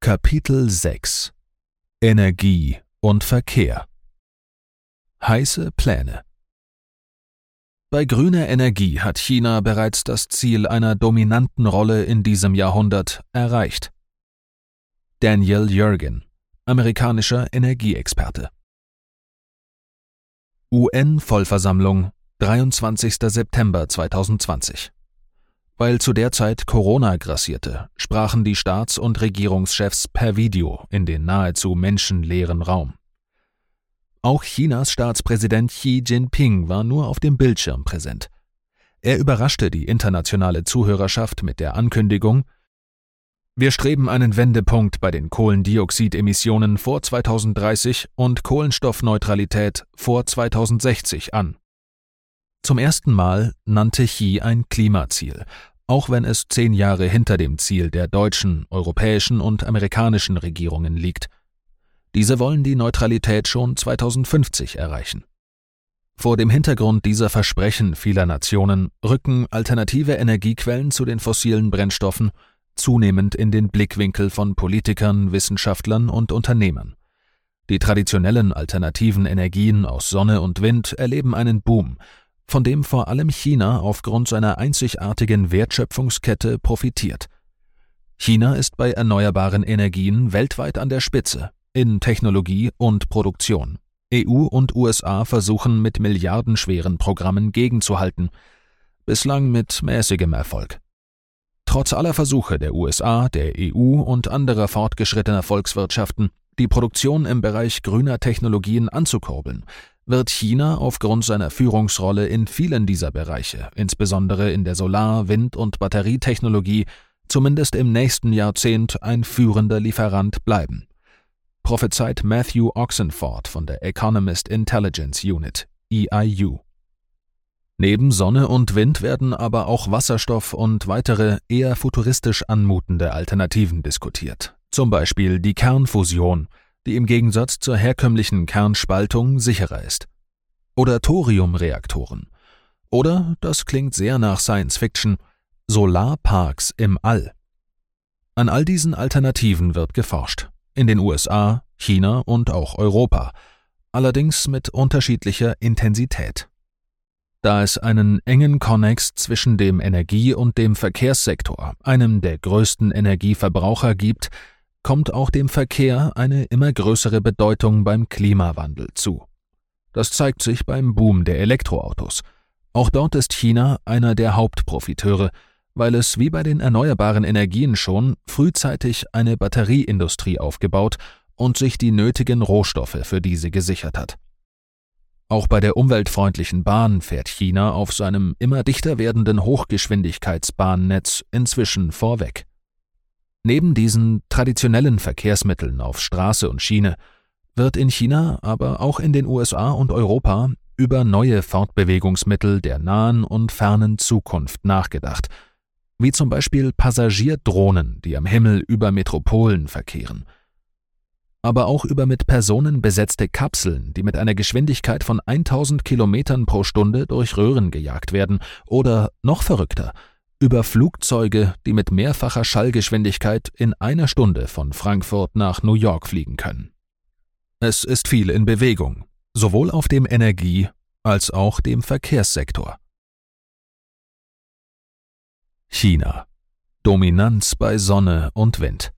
Kapitel 6 Energie und Verkehr. Heiße Pläne. Bei grüner Energie hat China bereits das Ziel einer dominanten Rolle in diesem Jahrhundert erreicht. Daniel Yergin, amerikanischer Energieexperte. UN-Vollversammlung, 23. September 2020. Weil zu der Zeit Corona grassierte, sprachen die Staats- und Regierungschefs per Video in den nahezu menschenleeren Raum. Auch Chinas Staatspräsident Xi Jinping war nur auf dem Bildschirm präsent. Er überraschte die internationale Zuhörerschaft mit der Ankündigung: Wir streben einen Wendepunkt bei den Kohlendioxidemissionen vor 2030 und Kohlenstoffneutralität vor 2060 an. Zum ersten Mal nannte Xi ein Klimaziel, auch wenn es 10 Jahre hinter dem Ziel der deutschen, europäischen und amerikanischen Regierungen liegt. Diese wollen die Neutralität schon 2050 erreichen. Vor dem Hintergrund dieser Versprechen vieler Nationen rücken alternative Energiequellen zu den fossilen Brennstoffen zunehmend in den Blickwinkel von Politikern, Wissenschaftlern und Unternehmern. Die traditionellen alternativen Energien aus Sonne und Wind erleben einen Boom, von dem vor allem China aufgrund seiner einzigartigen Wertschöpfungskette profitiert. China ist bei erneuerbaren Energien weltweit an der Spitze, in Technologie und Produktion. EU und USA versuchen mit milliardenschweren Programmen gegenzuhalten, bislang mit mäßigem Erfolg. Trotz aller Versuche der USA, der EU und anderer fortgeschrittener Volkswirtschaften, die Produktion im Bereich grüner Technologien anzukurbeln, wird China aufgrund seiner Führungsrolle in vielen dieser Bereiche, insbesondere in der Solar-, Wind- und Batterietechnologie, zumindest im nächsten Jahrzehnt ein führender Lieferant bleiben, prophezeit Matthew Oxenford von der Economist Intelligence Unit, EIU. Neben Sonne und Wind werden aber auch Wasserstoff und weitere eher futuristisch anmutende Alternativen diskutiert, zum Beispiel die Kernfusion, die im Gegensatz zur herkömmlichen Kernspaltung sicherer ist. Oder Thoriumreaktoren. Oder, das klingt sehr nach Science Fiction, Solarparks im All. An all diesen Alternativen wird geforscht. In den USA, China und auch Europa. Allerdings mit unterschiedlicher Intensität. Da es einen engen Konnex zwischen dem Energie- und dem Verkehrssektor, einem der größten Energieverbraucher, gibt, kommt auch dem Verkehr eine immer größere Bedeutung beim Klimawandel zu. Das zeigt sich beim Boom der Elektroautos. Auch dort ist China einer der Hauptprofiteure, weil es wie bei den erneuerbaren Energien schon frühzeitig eine Batterieindustrie aufgebaut und sich die nötigen Rohstoffe für diese gesichert hat. Auch bei der umweltfreundlichen Bahn fährt China auf seinem immer dichter werdenden Hochgeschwindigkeitsbahnnetz inzwischen vorweg. Neben diesen traditionellen Verkehrsmitteln auf Straße und Schiene wird in China, aber auch in den USA und Europa über neue Fortbewegungsmittel der nahen und fernen Zukunft nachgedacht, wie zum Beispiel Passagierdrohnen, die am Himmel über Metropolen verkehren. Aber auch über mit Personen besetzte Kapseln, die mit einer Geschwindigkeit von 1000 Kilometern pro Stunde durch Röhren gejagt werden, oder noch verrückter, über Flugzeuge, die mit mehrfacher Schallgeschwindigkeit in einer Stunde von Frankfurt nach New York fliegen können. Es ist viel in Bewegung, sowohl auf dem Energie- als auch dem Verkehrssektor. China. Dominanz bei Sonne und Wind.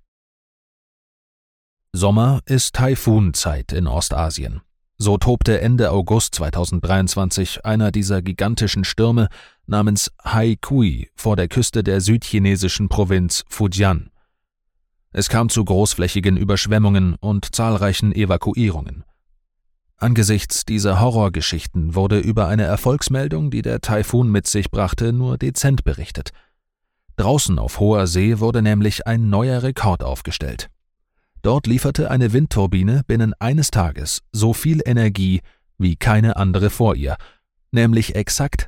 Sommer ist Taifunzeit in Ostasien. So tobte Ende August 2023 einer dieser gigantischen Stürme namens Haikui vor der Küste der südchinesischen Provinz Fujian. Es kam zu großflächigen Überschwemmungen und zahlreichen Evakuierungen. Angesichts dieser Horrorgeschichten wurde über eine Erfolgsmeldung, die der Taifun mit sich brachte, nur dezent berichtet. Draußen auf hoher See wurde nämlich ein neuer Rekord aufgestellt. Dort lieferte eine Windturbine binnen eines Tages so viel Energie wie keine andere vor ihr, nämlich exakt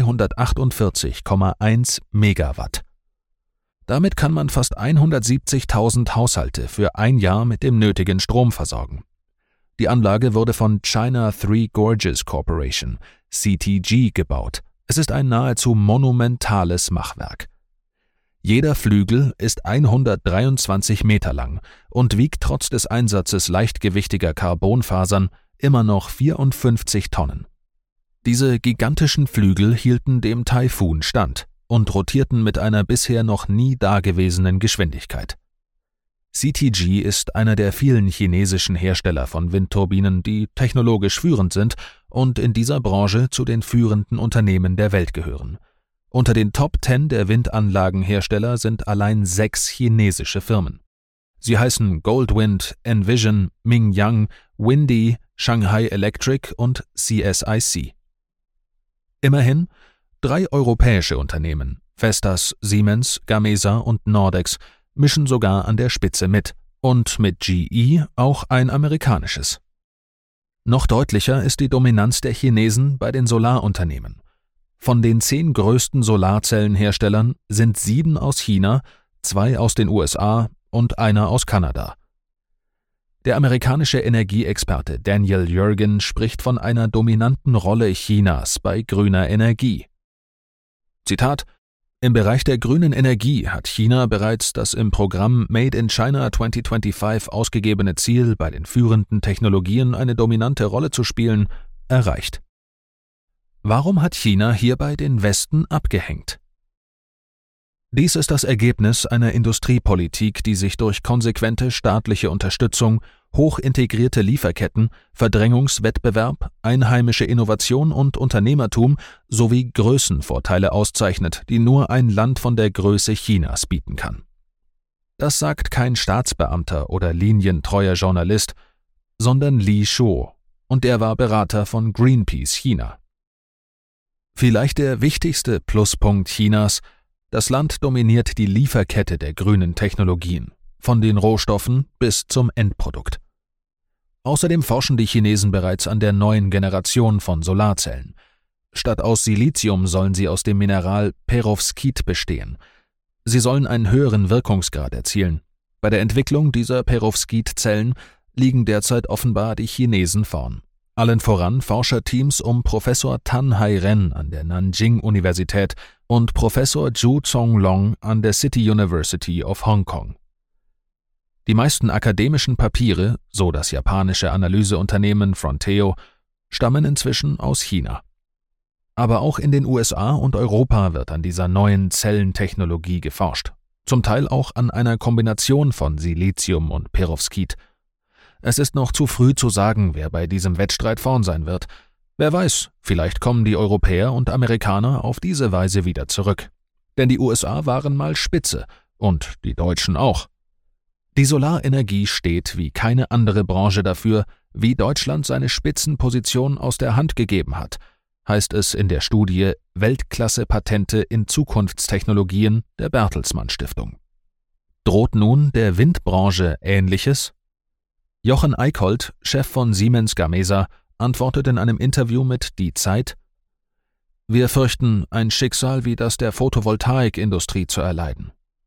348,1 Megawatt. Damit kann man fast 170.000 Haushalte für ein Jahr mit dem nötigen Strom versorgen. Die Anlage wurde von China Three Gorges Corporation, CTG, gebaut. Es ist ein nahezu monumentales Machwerk. Jeder Flügel ist 123 Meter lang und wiegt trotz des Einsatzes leichtgewichtiger Carbonfasern immer noch 54 Tonnen. Diese gigantischen Flügel hielten dem Taifun stand und rotierten mit einer bisher noch nie dagewesenen Geschwindigkeit. CTG ist einer der vielen chinesischen Hersteller von Windturbinen, die technologisch führend sind und in dieser Branche zu den führenden Unternehmen der Welt gehören. Unter den Top 10 der Windanlagenhersteller sind allein 6 chinesische Firmen. Sie heißen Goldwind, Envision, Mingyang, Windy, Shanghai Electric und CSIC. Immerhin 3 europäische Unternehmen, Vestas, Siemens, Gamesa und Nordex, mischen sogar an der Spitze mit und mit GE auch ein amerikanisches. Noch deutlicher ist die Dominanz der Chinesen bei den Solarunternehmen. Von den 10 größten Solarzellenherstellern sind 7 aus China, 2 aus den USA und einer aus Kanada. Der amerikanische Energieexperte Daniel Yergin spricht von einer dominanten Rolle Chinas bei grüner Energie. Zitat: Im Bereich der grünen Energie hat China bereits das im Programm Made in China 2025 ausgegebene Ziel, bei den führenden Technologien eine dominante Rolle zu spielen, erreicht. Warum hat China hierbei den Westen abgehängt? Dies ist das Ergebnis einer Industriepolitik, die sich durch konsequente staatliche Unterstützung, hochintegrierte Lieferketten, Verdrängungswettbewerb, einheimische Innovation und Unternehmertum sowie Größenvorteile auszeichnet, die nur ein Land von der Größe Chinas bieten kann. Das sagt kein Staatsbeamter oder linientreuer Journalist, sondern Li Shuo, und er war Berater von Greenpeace China. Vielleicht der wichtigste Pluspunkt Chinas: Das Land dominiert die Lieferkette der grünen Technologien, von den Rohstoffen bis zum Endprodukt. Außerdem forschen die Chinesen bereits an der neuen Generation von Solarzellen. Statt aus Silizium sollen sie aus dem Mineral Perovskit bestehen. Sie sollen einen höheren Wirkungsgrad erzielen. Bei der Entwicklung dieser Perovskit-Zellen liegen derzeit offenbar die Chinesen vorn. Allen voran Forscherteams um Professor Tan Hai-Ren an der Nanjing-Universität und Professor Zhu Zonglong an der City University of Hong Kong. Die meisten akademischen Papiere, so das japanische Analyseunternehmen Fronteo, stammen inzwischen aus China. Aber auch in den USA und Europa wird an dieser neuen Zellentechnologie geforscht, zum Teil auch an einer Kombination von Silizium und Perovskit. Es ist noch zu früh zu sagen, wer bei diesem Wettstreit vorn sein wird. Wer weiß, vielleicht kommen die Europäer und Amerikaner auf diese Weise wieder zurück. Denn die USA waren mal Spitze und die Deutschen auch. Die Solarenergie steht wie keine andere Branche dafür, wie Deutschland seine Spitzenposition aus der Hand gegeben hat, heißt es in der Studie Weltklasse-Patente in Zukunftstechnologien der Bertelsmann Stiftung. Droht nun der Windbranche Ähnliches? Jochen Eickholt, Chef von Siemens Gamesa, antwortet in einem Interview mit Die Zeit: Wir fürchten, ein Schicksal wie das der Photovoltaikindustrie zu erleiden.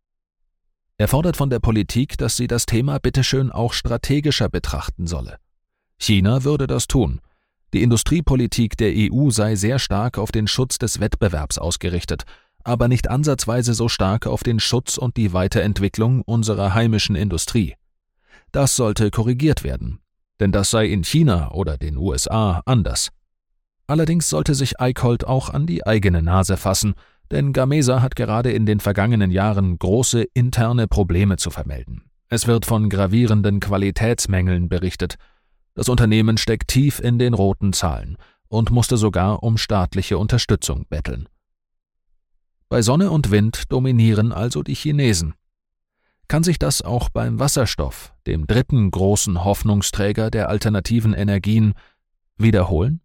Er fordert von der Politik, dass sie das Thema bitteschön auch strategischer betrachten solle. China würde das tun. Die Industriepolitik der EU sei sehr stark auf den Schutz des Wettbewerbs ausgerichtet, aber nicht ansatzweise so stark auf den Schutz und die Weiterentwicklung unserer heimischen Industrie. Das sollte korrigiert werden, denn das sei in China oder den USA anders. Allerdings sollte sich Eickholt auch an die eigene Nase fassen, denn Gamesa hat gerade in den vergangenen Jahren große interne Probleme zu vermelden. Es wird von gravierenden Qualitätsmängeln berichtet. Das Unternehmen steckt tief in den roten Zahlen und musste sogar um staatliche Unterstützung betteln. Bei Sonne und Wind dominieren also die Chinesen. Kann sich das auch beim Wasserstoff, dem dritten großen Hoffnungsträger der alternativen Energien, wiederholen?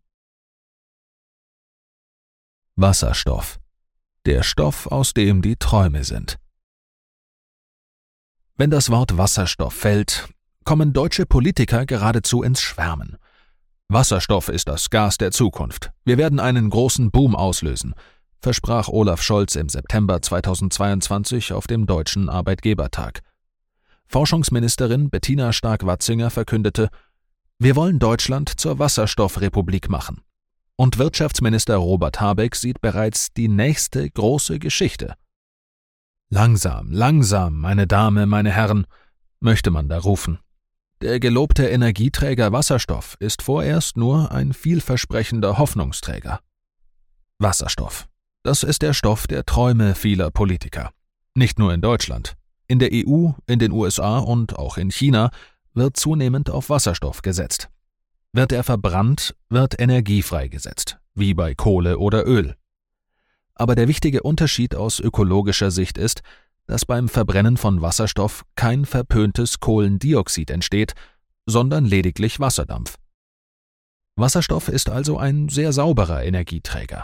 Wasserstoff. Der Stoff, aus dem die Träume sind. Wenn das Wort Wasserstoff fällt, kommen deutsche Politiker geradezu ins Schwärmen. Wasserstoff ist das Gas der Zukunft. Wir werden einen großen Boom auslösen, versprach Olaf Scholz im September 2022 auf dem Deutschen Arbeitgebertag. Forschungsministerin Bettina Stark-Watzinger verkündete: Wir wollen Deutschland zur Wasserstoffrepublik machen. Und Wirtschaftsminister Robert Habeck sieht bereits die nächste große Geschichte. Langsam, langsam, meine Damen, meine Herren, möchte man da rufen. Der gelobte Energieträger Wasserstoff ist vorerst nur ein vielversprechender Hoffnungsträger. Wasserstoff. Das ist der Stoff der Träume vieler Politiker. Nicht nur in Deutschland. In der EU, in den USA und auch in China wird zunehmend auf Wasserstoff gesetzt. Wird er verbrannt, wird Energie freigesetzt, wie bei Kohle oder Öl. Aber der wichtige Unterschied aus ökologischer Sicht ist, dass beim Verbrennen von Wasserstoff kein verpöntes Kohlendioxid entsteht, sondern lediglich Wasserdampf. Wasserstoff ist also ein sehr sauberer Energieträger.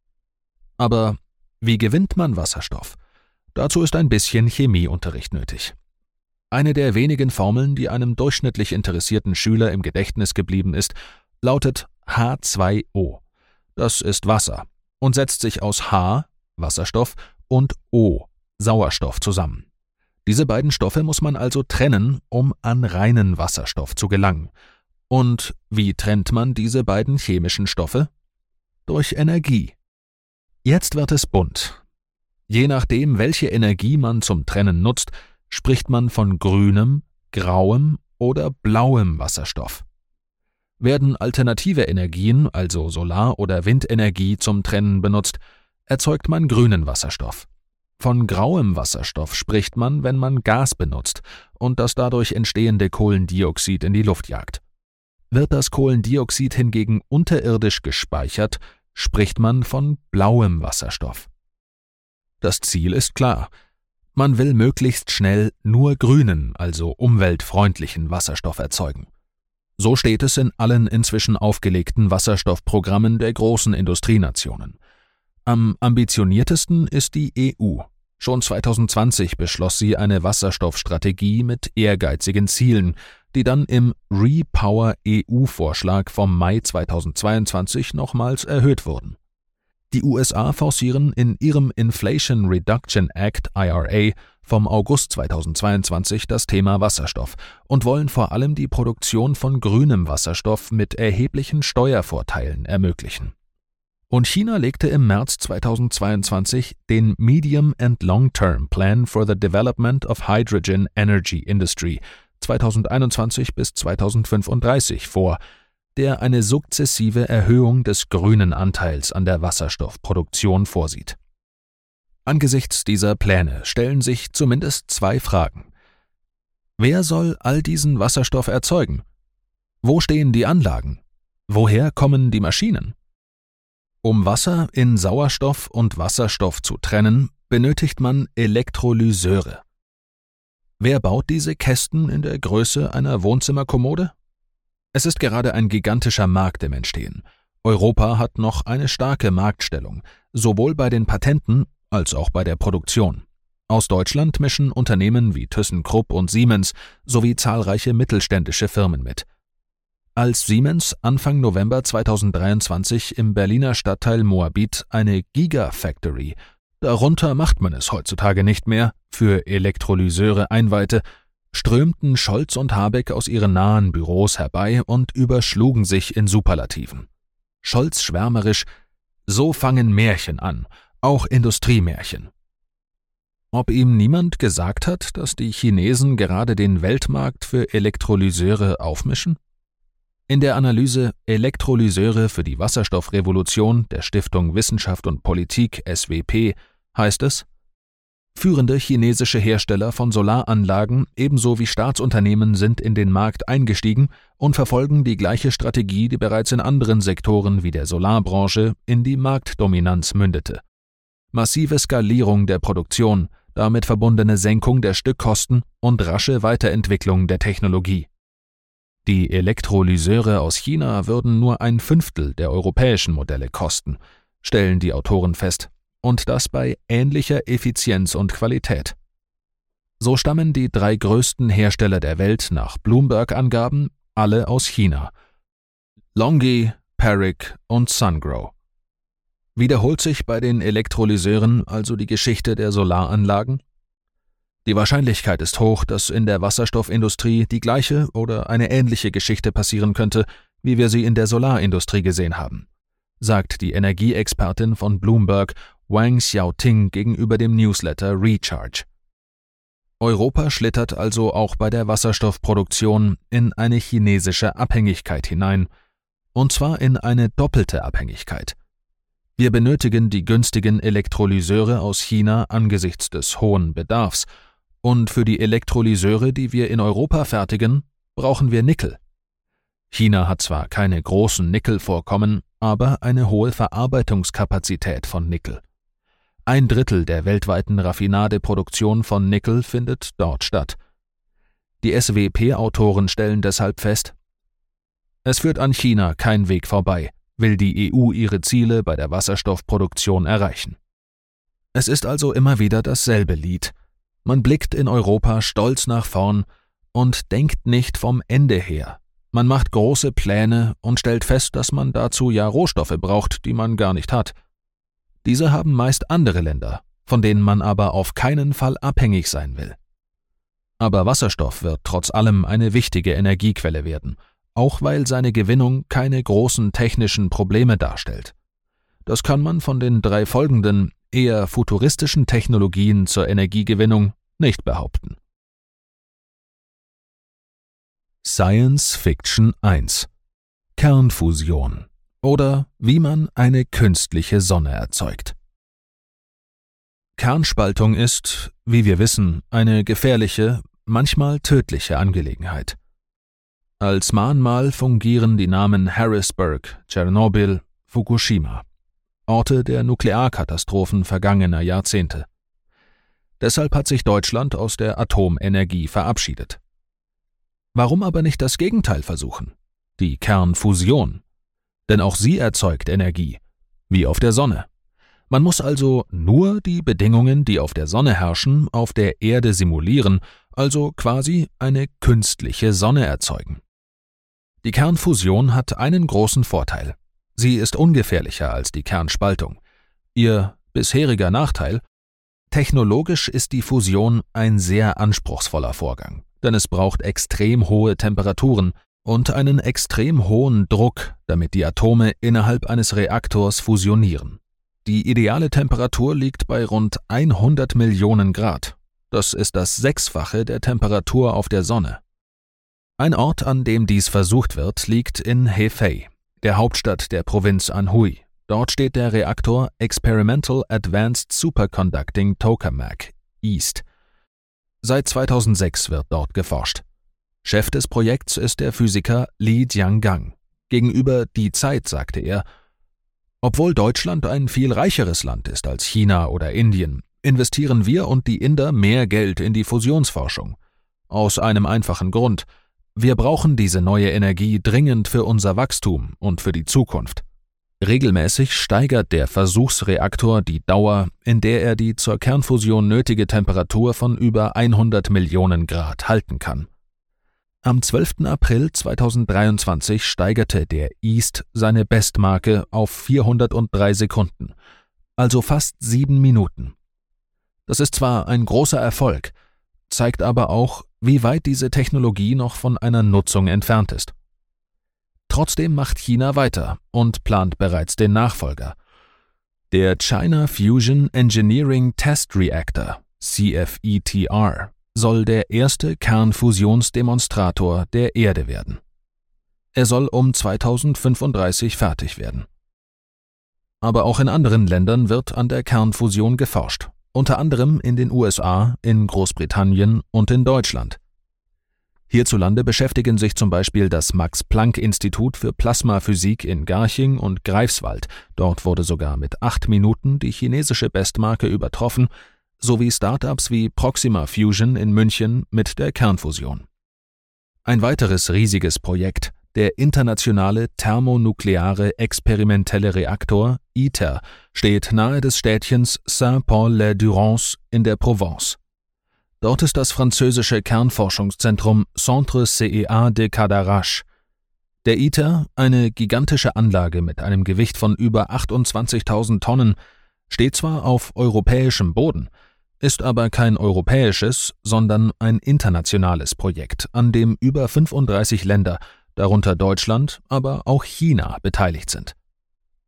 Aber wie gewinnt man Wasserstoff? Dazu ist ein bisschen Chemieunterricht nötig. Eine der wenigen Formeln, die einem durchschnittlich interessierten Schüler im Gedächtnis geblieben ist, lautet H2O. Das ist Wasser und setzt sich aus H, Wasserstoff, und O, Sauerstoff zusammen. Diese beiden Stoffe muss man also trennen, um an reinen Wasserstoff zu gelangen. Und wie trennt man diese beiden chemischen Stoffe? Durch Energie. Jetzt wird es bunt. Je nachdem, welche Energie man zum Trennen nutzt, spricht man von grünem, grauem oder blauem Wasserstoff. Werden alternative Energien, also Solar- oder Windenergie, zum Trennen benutzt, erzeugt man grünen Wasserstoff. Von grauem Wasserstoff spricht man, wenn man Gas benutzt und das dadurch entstehende Kohlendioxid in die Luft jagt. Wird das Kohlendioxid hingegen unterirdisch gespeichert, spricht man von blauem Wasserstoff. Das Ziel ist klar. Man will möglichst schnell nur grünen, also umweltfreundlichen Wasserstoff erzeugen. So steht es in allen inzwischen aufgelegten Wasserstoffprogrammen der großen Industrienationen. Am ambitioniertesten ist die EU. Schon 2020 beschloss sie eine Wasserstoffstrategie mit ehrgeizigen Zielen, die dann im REPower-EU-Vorschlag vom Mai 2022 nochmals erhöht wurden. Die USA forcieren in ihrem Inflation Reduction Act (IRA) vom August 2022 das Thema Wasserstoff und wollen vor allem die Produktion von grünem Wasserstoff mit erheblichen Steuervorteilen ermöglichen. Und China legte im März 2022 den Medium and Long-Term Plan for the Development of Hydrogen Energy Industry 2021 bis 2035 vor, der eine sukzessive Erhöhung des grünen Anteils an der Wasserstoffproduktion vorsieht. Angesichts dieser Pläne stellen sich zumindest zwei Fragen. Wer soll all diesen Wasserstoff erzeugen? Wo stehen die Anlagen? Woher kommen die Maschinen? Um Wasser in Sauerstoff und Wasserstoff zu trennen, benötigt man Elektrolyseure. Wer baut diese Kästen in der Größe einer Wohnzimmerkommode? Es ist gerade ein gigantischer Markt im Entstehen. Europa hat noch eine starke Marktstellung, sowohl bei den Patenten als auch bei der Produktion. Aus Deutschland mischen Unternehmen wie ThyssenKrupp und Siemens sowie zahlreiche mittelständische Firmen mit. Als Siemens Anfang November 2023 im Berliner Stadtteil Moabit eine Gigafactory, darunter macht man es heutzutage nicht mehr, für Elektrolyseure einweihte, strömten Scholz und Habeck aus ihren nahen Büros herbei und überschlugen sich in Superlativen. Scholz schwärmerisch: So fangen Märchen an, auch Industriemärchen. Ob ihm niemand gesagt hat, dass die Chinesen gerade den Weltmarkt für Elektrolyseure aufmischen? In der Analyse Elektrolyseure für die Wasserstoffrevolution der Stiftung Wissenschaft und Politik SWP heißt es: Führende chinesische Hersteller von Solaranlagen ebenso wie Staatsunternehmen sind in den Markt eingestiegen und verfolgen die gleiche Strategie, die bereits in anderen Sektoren wie der Solarbranche in die Marktdominanz mündete. Massive Skalierung der Produktion, damit verbundene Senkung der Stückkosten und rasche Weiterentwicklung der Technologie. Die Elektrolyseure aus China würden nur 1/5 der europäischen Modelle kosten, stellen die Autoren fest. Und das bei ähnlicher Effizienz und Qualität. So stammen die 3 größten Hersteller der Welt nach Bloomberg-Angaben alle aus China: LONGi, Parek und Sungrow. Wiederholt sich bei den Elektrolyseuren also die Geschichte der Solaranlagen? Die Wahrscheinlichkeit ist hoch, dass in der Wasserstoffindustrie die gleiche oder eine ähnliche Geschichte passieren könnte, wie wir sie in der Solarindustrie gesehen haben, sagt die Energieexpertin von Bloomberg Wang Xiaoting gegenüber dem Newsletter Recharge. Europa schlittert also auch bei der Wasserstoffproduktion in eine chinesische Abhängigkeit hinein, und zwar in eine doppelte Abhängigkeit. Wir benötigen die günstigen Elektrolyseure aus China angesichts des hohen Bedarfs, und für die Elektrolyseure, die wir in Europa fertigen, brauchen wir Nickel. China hat zwar keine großen Nickelvorkommen, aber eine hohe Verarbeitungskapazität von Nickel. 1/3 der weltweiten Raffinadeproduktion von Nickel findet dort statt. Die SWP-Autoren stellen deshalb fest: Es führt an China kein Weg vorbei, will die EU ihre Ziele bei der Wasserstoffproduktion erreichen. Es ist also immer wieder dasselbe Lied. Man blickt in Europa stolz nach vorn und denkt nicht vom Ende her. Man macht große Pläne und stellt fest, dass man dazu ja Rohstoffe braucht, die man gar nicht hat. Diese haben meist andere Länder, von denen man aber auf keinen Fall abhängig sein will. Aber Wasserstoff wird trotz allem eine wichtige Energiequelle werden, auch weil seine Gewinnung keine großen technischen Probleme darstellt. Das kann man von den 3 folgenden, eher futuristischen Technologien zur Energiegewinnung nicht behaupten. Science Fiction 1 – Kernfusion oder wie man eine künstliche Sonne erzeugt. Kernspaltung ist, wie wir wissen, eine gefährliche, manchmal tödliche Angelegenheit. Als Mahnmal fungieren die Namen Harrisburg, Tschernobyl, Fukushima, Orte der Nuklearkatastrophen vergangener Jahrzehnte. Deshalb hat sich Deutschland aus der Atomenergie verabschiedet. Warum aber nicht das Gegenteil versuchen? Die Kernfusion. Denn auch sie erzeugt Energie, wie auf der Sonne. Man muss also nur die Bedingungen, die auf der Sonne herrschen, auf der Erde simulieren, also quasi eine künstliche Sonne erzeugen. Die Kernfusion hat einen großen Vorteil. Sie ist ungefährlicher als die Kernspaltung. Ihr bisheriger Nachteil: technologisch ist die Fusion ein sehr anspruchsvoller Vorgang, denn es braucht extrem hohe Temperaturen und einen extrem hohen Druck, damit die Atome innerhalb eines Reaktors fusionieren. Die ideale Temperatur liegt bei rund 100 Millionen Grad. Das ist das 6-fache der Temperatur auf der Sonne. Ein Ort, an dem dies versucht wird, liegt in Hefei, der Hauptstadt der Provinz Anhui. Dort steht der Reaktor Experimental Advanced Superconducting Tokamak East. Seit 2006 wird dort geforscht. Chef des Projekts ist der Physiker Li Jiangang. Gegenüber Die Zeit sagte er: Obwohl Deutschland ein viel reicheres Land ist als China oder Indien, investieren wir und die Inder mehr Geld in die Fusionsforschung. Aus einem einfachen Grund: Wir brauchen diese neue Energie dringend für unser Wachstum und für die Zukunft. Regelmäßig steigert der Versuchsreaktor die Dauer, in der er die zur Kernfusion nötige Temperatur von über 100 Millionen Grad halten kann. Am 12. April 2023 steigerte der East seine Bestmarke auf 403 Sekunden, also fast 7 Minuten. Das ist zwar ein großer Erfolg, zeigt aber auch, wie weit diese Technologie noch von einer Nutzung entfernt ist. Trotzdem macht China weiter und plant bereits den Nachfolger. Der China Fusion Engineering Test Reactor, CFETR, soll der erste Kernfusionsdemonstrator der Erde werden. Er soll um 2035 fertig werden. Aber auch in anderen Ländern wird an der Kernfusion geforscht, unter anderem in den USA, in Großbritannien und in Deutschland. Hierzulande beschäftigen sich zum Beispiel das Max-Planck-Institut für Plasmaphysik in Garching und Greifswald, dort wurde sogar mit 8 Minuten die chinesische Bestmarke übertroffen, sowie Startups wie Proxima Fusion in München mit der Kernfusion. Ein weiteres riesiges Projekt, der internationale thermonukleare experimentelle Reaktor ITER, steht nahe des Städtchens Saint-Paul-les-Durance in der Provence. Dort ist das französische Kernforschungszentrum Centre CEA de Cadarache. Der ITER, eine gigantische Anlage mit einem Gewicht von über 28.000 Tonnen, steht zwar auf europäischem Boden, ist aber kein europäisches, sondern ein internationales Projekt, an dem über 35 Länder, darunter Deutschland, aber auch China, beteiligt sind.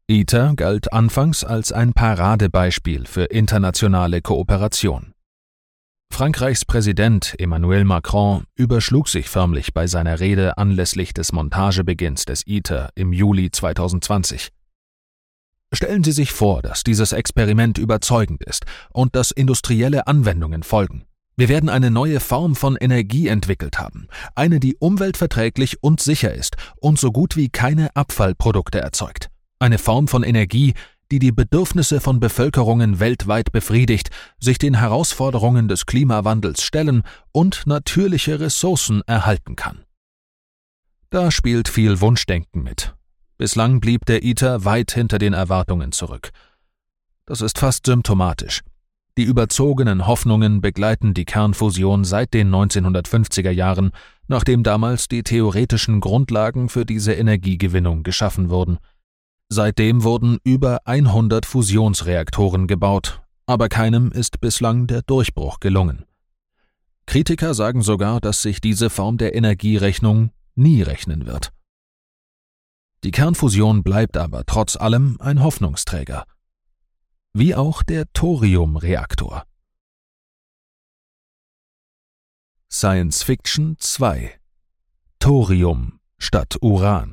ITER galt anfangs als ein Paradebeispiel für internationale Kooperation. Frankreichs Präsident Emmanuel Macron überschlug sich förmlich bei seiner Rede anlässlich des Montagebeginns des ITER im Juli 2020. Stellen Sie sich vor, dass dieses Experiment überzeugend ist und dass industrielle Anwendungen folgen. Wir werden eine neue Form von Energie entwickelt haben, eine, die umweltverträglich und sicher ist und so gut wie keine Abfallprodukte erzeugt. Eine Form von Energie, die die Bedürfnisse von Bevölkerungen weltweit befriedigt, sich den Herausforderungen des Klimawandels stellen und natürliche Ressourcen erhalten kann. Da spielt viel Wunschdenken mit. Bislang blieb der ITER weit hinter den Erwartungen zurück. Das ist fast symptomatisch. Die überzogenen Hoffnungen begleiten die Kernfusion seit den 1950er Jahren, nachdem damals die theoretischen Grundlagen für diese Energiegewinnung geschaffen wurden. Seitdem wurden über 100 Fusionsreaktoren gebaut, aber keinem ist bislang der Durchbruch gelungen. Kritiker sagen sogar, dass sich diese Form der Energierechnung nie rechnen wird. Die Kernfusion bleibt aber trotz allem ein Hoffnungsträger. Wie auch der Thoriumreaktor. Science Fiction 2 – Thorium statt Uran.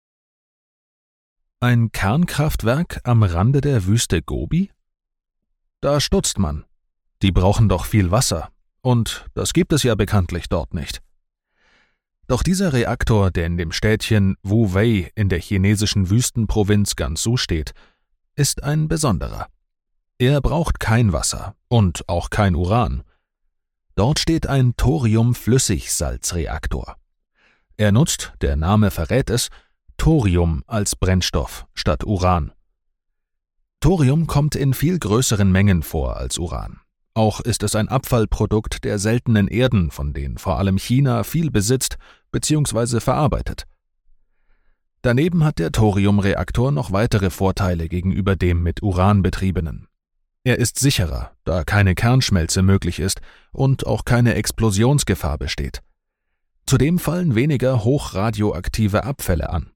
Ein Kernkraftwerk am Rande der Wüste Gobi? Da stutzt man. Die brauchen doch viel Wasser. Und das gibt es ja bekanntlich dort nicht. Doch dieser Reaktor, der in dem Städtchen Wu Wei in der chinesischen Wüstenprovinz Gansu steht, ist ein besonderer. Er braucht kein Wasser und auch kein Uran. Dort steht ein Thorium-Flüssigsalzreaktor. Er nutzt, der Name verrät es, Thorium als Brennstoff statt Uran. Thorium kommt in viel größeren Mengen vor als Uran. Auch ist es ein Abfallprodukt der seltenen Erden, von denen vor allem China viel besitzt bzw. verarbeitet. Daneben hat der Thoriumreaktor noch weitere Vorteile gegenüber dem mit Uran betriebenen. Er ist sicherer, da keine Kernschmelze möglich ist und auch keine Explosionsgefahr besteht. Zudem fallen weniger hochradioaktive Abfälle an.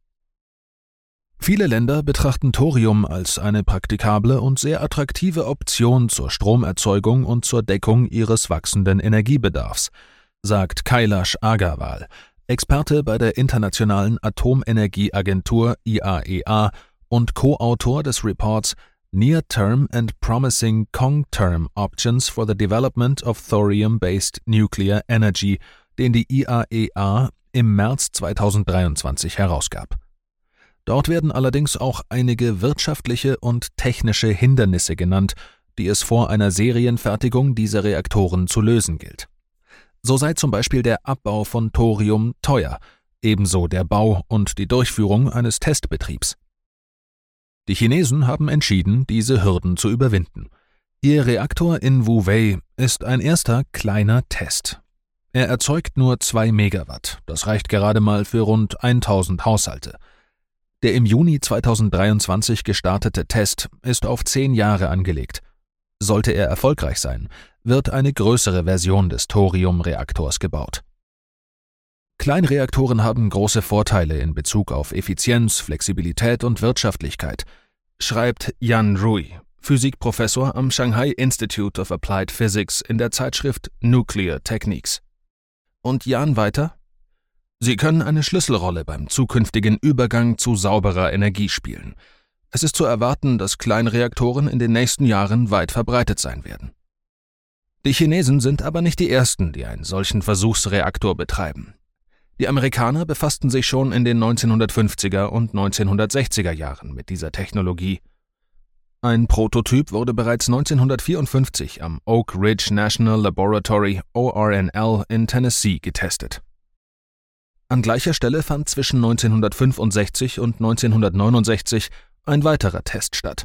Viele Länder betrachten Thorium als eine praktikable und sehr attraktive Option zur Stromerzeugung und zur Deckung ihres wachsenden Energiebedarfs, sagt Kailash Agarwal, Experte bei der Internationalen Atomenergieagentur IAEA und Co-Autor des Reports Near-Term and Promising Long-Term Options for the Development of Thorium-Based Nuclear Energy, den die IAEA im März 2023 herausgab. Dort werden allerdings auch einige wirtschaftliche und technische Hindernisse genannt, die es vor einer Serienfertigung dieser Reaktoren zu lösen gilt. So sei zum Beispiel der Abbau von Thorium teuer, ebenso der Bau und die Durchführung eines Testbetriebs. Die Chinesen haben entschieden, diese Hürden zu überwinden. Ihr Reaktor in Wu Wei ist ein erster kleiner Test. Er erzeugt nur 2 Megawatt, das reicht gerade mal für rund 1000 Haushalte. Der im Juni 2023 gestartete Test ist auf 10 Jahre angelegt. Sollte er erfolgreich sein, wird eine größere Version des Thoriumreaktors gebaut. Kleinreaktoren haben große Vorteile in Bezug auf Effizienz, Flexibilität und Wirtschaftlichkeit, schreibt Yan Rui, Physikprofessor am Shanghai Institute of Applied Physics in der Zeitschrift Nuclear Techniques. Und Yan weiter: Sie können eine Schlüsselrolle beim zukünftigen Übergang zu sauberer Energie spielen. Es ist zu erwarten, dass Kleinreaktoren in den nächsten Jahren weit verbreitet sein werden. Die Chinesen sind aber nicht die ersten, die einen solchen Versuchsreaktor betreiben. Die Amerikaner befassten sich schon in den 1950er und 1960er Jahren mit dieser Technologie. Ein Prototyp wurde bereits 1954 am Oak Ridge National Laboratory ORNL in Tennessee getestet. An gleicher Stelle fand zwischen 1965 und 1969 ein weiterer Test statt.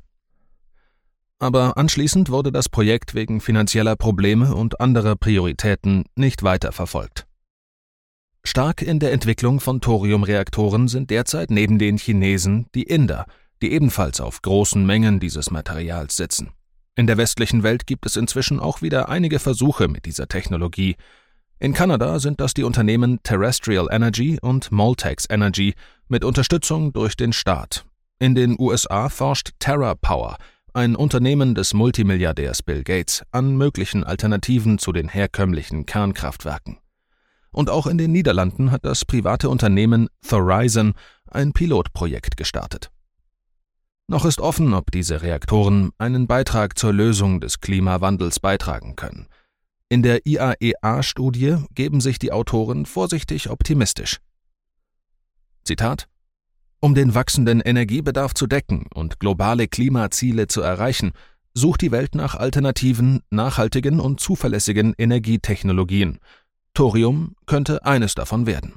Aber anschließend wurde das Projekt wegen finanzieller Probleme und anderer Prioritäten nicht weiter verfolgt. Stark in der Entwicklung von Thoriumreaktoren sind derzeit neben den Chinesen die Inder, die ebenfalls auf großen Mengen dieses Materials sitzen. In der westlichen Welt gibt es inzwischen auch wieder einige Versuche mit dieser Technologie. In Kanada sind das die Unternehmen Terrestrial Energy und Moltex Energy mit Unterstützung durch den Staat. In den USA forscht TerraPower, ein Unternehmen des Multimilliardärs Bill Gates, an möglichen Alternativen zu den herkömmlichen Kernkraftwerken. Und auch in den Niederlanden hat das private Unternehmen Thorizon ein Pilotprojekt gestartet. Noch ist offen, ob diese Reaktoren einen Beitrag zur Lösung des Klimawandels beitragen können. In der IAEA-Studie geben sich die Autoren vorsichtig optimistisch. Zitat: Um den wachsenden Energiebedarf zu decken und globale Klimaziele zu erreichen, sucht die Welt nach alternativen, nachhaltigen und zuverlässigen Energietechnologien. Thorium könnte eines davon werden.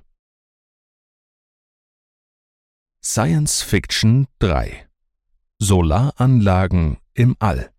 Science Fiction 3 – Solaranlagen im All.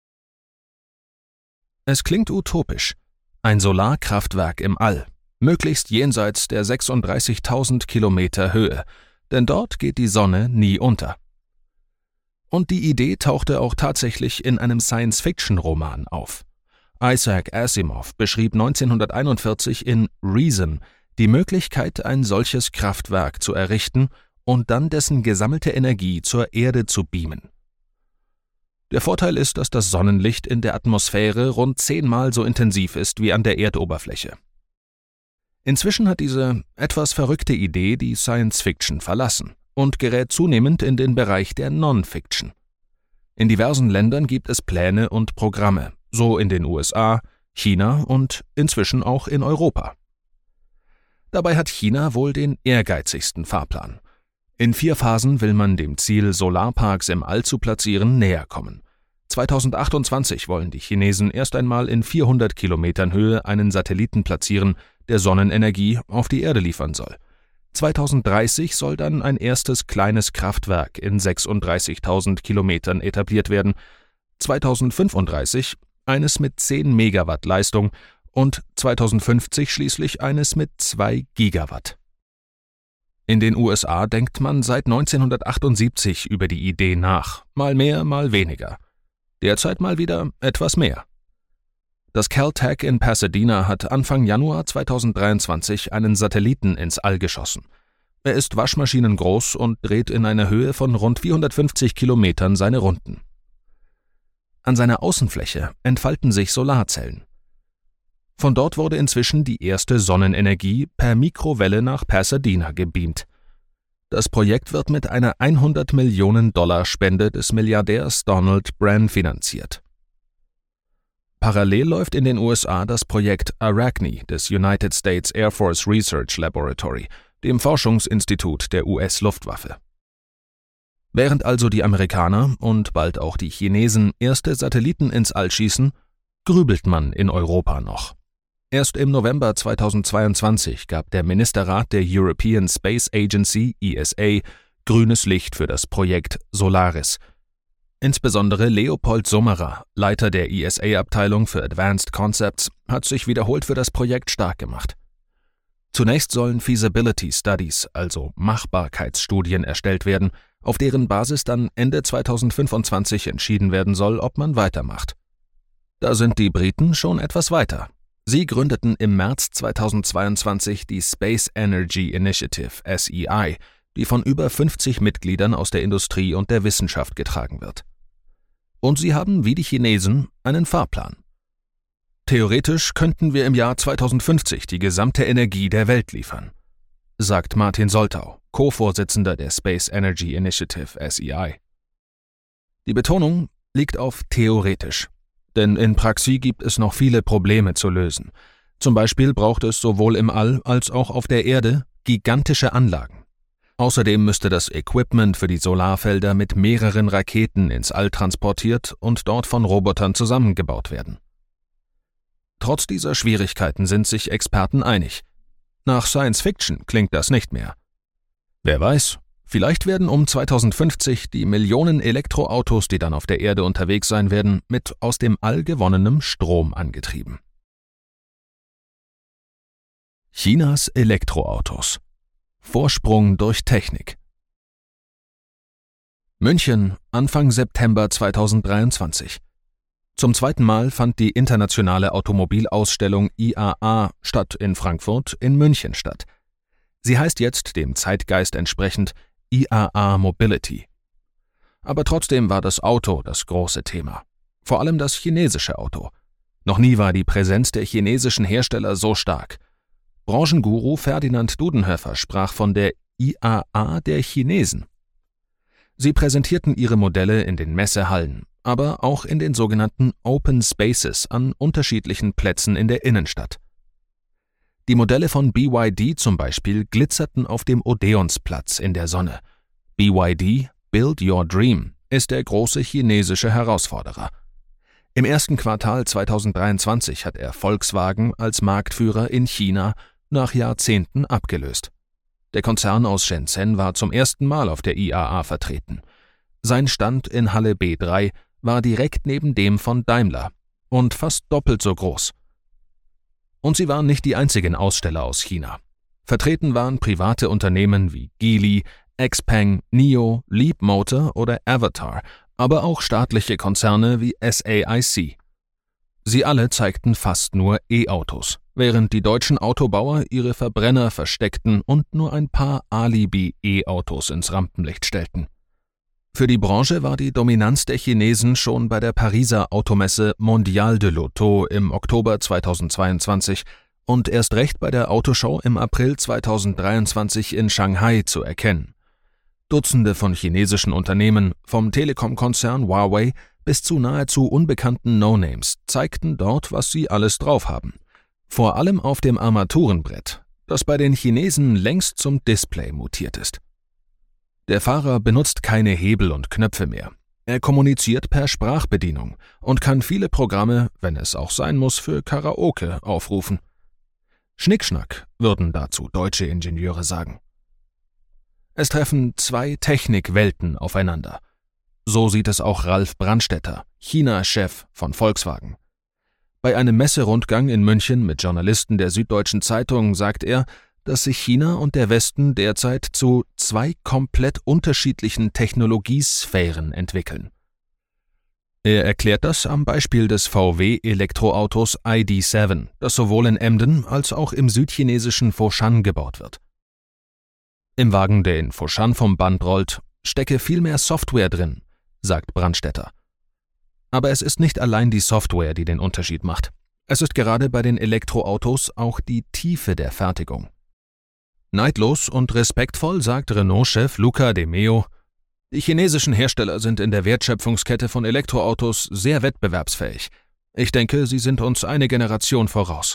Es klingt utopisch. Ein Solarkraftwerk im All, möglichst jenseits der 36.000 Kilometer Höhe, denn dort geht die Sonne nie unter. Und die Idee tauchte auch tatsächlich in einem Science-Fiction-Roman auf. Isaac Asimov beschrieb 1941 in Reason die Möglichkeit, ein solches Kraftwerk zu errichten und dann dessen gesammelte Energie zur Erde zu beamen. Der Vorteil ist, dass das Sonnenlicht in der Atmosphäre rund 10-mal so intensiv ist wie an der Erdoberfläche. Inzwischen hat diese etwas verrückte Idee die Science-Fiction verlassen und gerät zunehmend in den Bereich der Non-Fiction. In diversen Ländern gibt es Pläne und Programme, so in den USA, China und inzwischen auch in Europa. Dabei hat China wohl den ehrgeizigsten Fahrplan. In 4 Phasen will man dem Ziel, Solarparks im All zu platzieren, näher kommen. 2028 wollen die Chinesen erst einmal in 400 Kilometern Höhe einen Satelliten platzieren, der Sonnenenergie auf die Erde liefern soll. 2030 soll dann ein erstes kleines Kraftwerk in 36.000 Kilometern etabliert werden, 2035 eines mit 10 Megawatt Leistung und 2050 schließlich eines mit 2 Gigawatt. In den USA denkt man seit 1978 über die Idee nach, mal mehr, mal weniger. Derzeit mal wieder etwas mehr. Das Caltech in Pasadena hat Anfang Januar 2023 einen Satelliten ins All geschossen. Er ist waschmaschinengroß und dreht in einer Höhe von rund 450 Kilometern seine Runden. An seiner Außenfläche entfalten sich Solarzellen. Von dort wurde inzwischen die erste Sonnenenergie per Mikrowelle nach Pasadena gebeamt. Das Projekt wird mit einer $100 Millionen Spende des Milliardärs Donald Bren finanziert. Parallel läuft in den USA das Projekt Arachne des United States Air Force Research Laboratory, dem Forschungsinstitut der US-Luftwaffe. Während also die Amerikaner und bald auch die Chinesen erste Satelliten ins All schießen, grübelt man in Europa noch. Erst im November 2022 gab der Ministerrat der European Space Agency, ESA, grünes Licht für das Projekt Solaris. Insbesondere Leopold Summerer, Leiter der ESA-Abteilung für Advanced Concepts, hat sich wiederholt für das Projekt stark gemacht. Zunächst sollen Feasibility Studies, also Machbarkeitsstudien, erstellt werden, auf deren Basis dann Ende 2025 entschieden werden soll, ob man weitermacht. Da sind die Briten schon etwas weiter. Sie gründeten im März 2022 die Space Energy Initiative, SEI, die von über 50 Mitgliedern aus der Industrie und der Wissenschaft getragen wird. Und sie haben, wie die Chinesen, einen Fahrplan. Theoretisch könnten wir im Jahr 2050 die gesamte Energie der Welt liefern, sagt Martin Soltau, Co-Vorsitzender der Space Energy Initiative, SEI. Die Betonung liegt auf theoretisch. Denn in Praxis gibt es noch viele Probleme zu lösen. Zum Beispiel braucht es sowohl im All als auch auf der Erde gigantische Anlagen. Außerdem müsste das Equipment für die Solarfelder mit mehreren Raketen ins All transportiert und dort von Robotern zusammengebaut werden. Trotz dieser Schwierigkeiten sind sich Experten einig. Nach Science Fiction klingt das nicht mehr. Wer weiß, vielleicht werden um 2050 die Millionen Elektroautos, die dann auf der Erde unterwegs sein werden, mit aus dem All gewonnenem Strom angetrieben. Chinas Elektroautos. Vorsprung durch Technik. München, Anfang September 2023. Zum zweiten Mal fand die internationale Automobilausstellung IAA statt in Frankfurt in München statt. Sie heißt jetzt dem Zeitgeist entsprechend IAA Mobility. Aber trotzdem war das Auto das große Thema. Vor allem das chinesische Auto. Noch nie war die Präsenz der chinesischen Hersteller so stark. Branchenguru Ferdinand Dudenhöfer sprach von der IAA der Chinesen. Sie präsentierten ihre Modelle in den Messehallen, aber auch in den sogenannten Open Spaces an unterschiedlichen Plätzen in der Innenstadt. Die Modelle von BYD zum Beispiel glitzerten auf dem Odeonsplatz in der Sonne. BYD, Build Your Dream, ist der große chinesische Herausforderer. Im ersten Quartal 2023 hat er Volkswagen als Marktführer in China nach Jahrzehnten abgelöst. Der Konzern aus Shenzhen war zum ersten Mal auf der IAA vertreten. Sein Stand in Halle B3 war direkt neben dem von Daimler und fast doppelt so groß. Und sie waren nicht die einzigen Aussteller aus China. Vertreten waren private Unternehmen wie Geely, Xpeng, NIO, Leapmotor oder Avatar, aber auch staatliche Konzerne wie SAIC. Sie alle zeigten fast nur E-Autos, während die deutschen Autobauer ihre Verbrenner versteckten und nur ein paar Alibi-E-Autos ins Rampenlicht stellten. Für die Branche war die Dominanz der Chinesen schon bei der Pariser Automesse Mondial de l'Auto im Oktober 2022 und erst recht bei der Autoshow im April 2023 in Shanghai zu erkennen. Dutzende von chinesischen Unternehmen, vom Telekom-Konzern Huawei bis zu nahezu unbekannten No-Names, zeigten dort, was sie alles drauf haben. Vor allem auf dem Armaturenbrett, das bei den Chinesen längst zum Display mutiert ist. Der Fahrer benutzt keine Hebel und Knöpfe mehr. Er kommuniziert per Sprachbedienung und kann viele Programme, wenn es auch sein muss, für Karaoke aufrufen. Schnickschnack, würden dazu deutsche Ingenieure sagen. Es treffen zwei Technikwelten aufeinander. So sieht es auch Ralf Brandstätter, China-Chef von Volkswagen. Bei einem Messerundgang in München mit Journalisten der Süddeutschen Zeitung sagt er, dass sich China und der Westen derzeit zu zwei komplett unterschiedlichen Technologiesphären entwickeln. Er erklärt das am Beispiel des VW-Elektroautos ID.7, das sowohl in Emden als auch im südchinesischen Foshan gebaut wird. Im Wagen, der in Foshan vom Band rollt, stecke viel mehr Software drin, sagt Brandstätter. Aber es ist nicht allein die Software, die den Unterschied macht. Es ist gerade bei den Elektroautos auch die Tiefe der Fertigung. Neidlos und respektvoll sagt Renault-Chef Luca de Meo: Die chinesischen Hersteller sind in der Wertschöpfungskette von Elektroautos sehr wettbewerbsfähig. Ich denke, sie sind uns eine Generation voraus.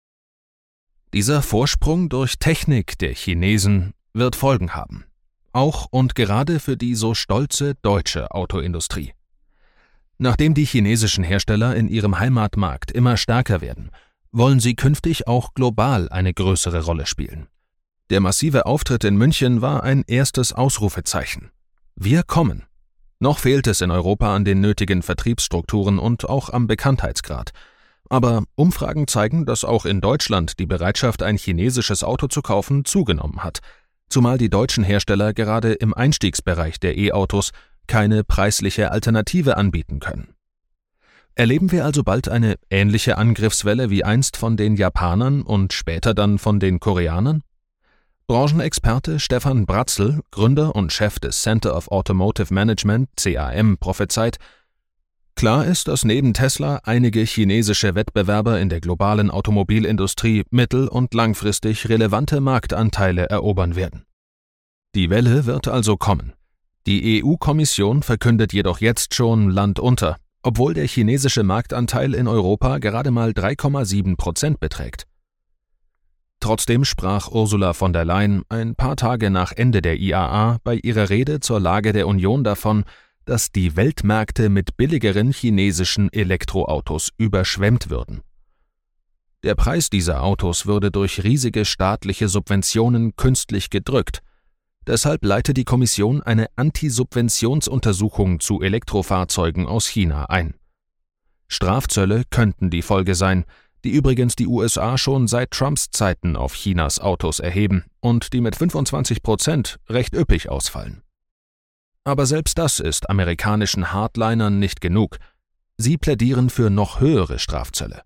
Dieser Vorsprung durch Technik der Chinesen wird Folgen haben. Auch und gerade für die so stolze deutsche Autoindustrie. Nachdem die chinesischen Hersteller in ihrem Heimatmarkt immer stärker werden, wollen sie künftig auch global eine größere Rolle spielen. Der massive Auftritt in München war ein erstes Ausrufezeichen. Wir kommen. Noch fehlt es in Europa an den nötigen Vertriebsstrukturen und auch am Bekanntheitsgrad. Aber Umfragen zeigen, dass auch in Deutschland die Bereitschaft, ein chinesisches Auto zu kaufen, zugenommen hat. Zumal die deutschen Hersteller gerade im Einstiegsbereich der E-Autos keine preisliche Alternative anbieten können. Erleben wir also bald eine ähnliche Angriffswelle wie einst von den Japanern und später dann von den Koreanern? Branchenexperte Stefan Bratzel, Gründer und Chef des Center of Automotive Management (CAM), prophezeit: Klar ist, dass neben Tesla einige chinesische Wettbewerber in der globalen Automobilindustrie mittel- und langfristig relevante Marktanteile erobern werden. Die Welle wird also kommen. Die EU-Kommission verkündet jedoch jetzt schon Land unter, obwohl der chinesische Marktanteil in Europa gerade mal 3,7% beträgt. Trotzdem sprach Ursula von der Leyen ein paar Tage nach Ende der IAA bei ihrer Rede zur Lage der Union davon, dass die Weltmärkte mit billigeren chinesischen Elektroautos überschwemmt würden. Der Preis dieser Autos würde durch riesige staatliche Subventionen künstlich gedrückt. Deshalb leite die Kommission eine Antisubventionsuntersuchung zu Elektrofahrzeugen aus China ein. Strafzölle könnten die Folge sein, die übrigens die USA schon seit Trumps Zeiten auf Chinas Autos erheben und die mit 25% recht üppig ausfallen. Aber selbst das ist amerikanischen Hardlinern nicht genug. Sie plädieren für noch höhere Strafzölle.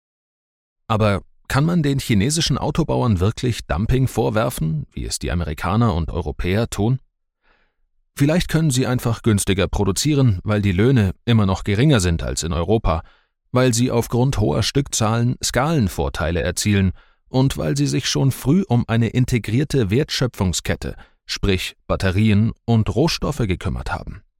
Aber kann man den chinesischen Autobauern wirklich Dumping vorwerfen, wie es die Amerikaner und Europäer tun? Vielleicht können sie einfach günstiger produzieren, weil die Löhne immer noch geringer sind als in Europa, weil sie aufgrund hoher Stückzahlen Skalenvorteile erzielen und weil sie sich schon früh um eine integrierte Wertschöpfungskette, sprich Batterien und Rohstoffe, gekümmert haben.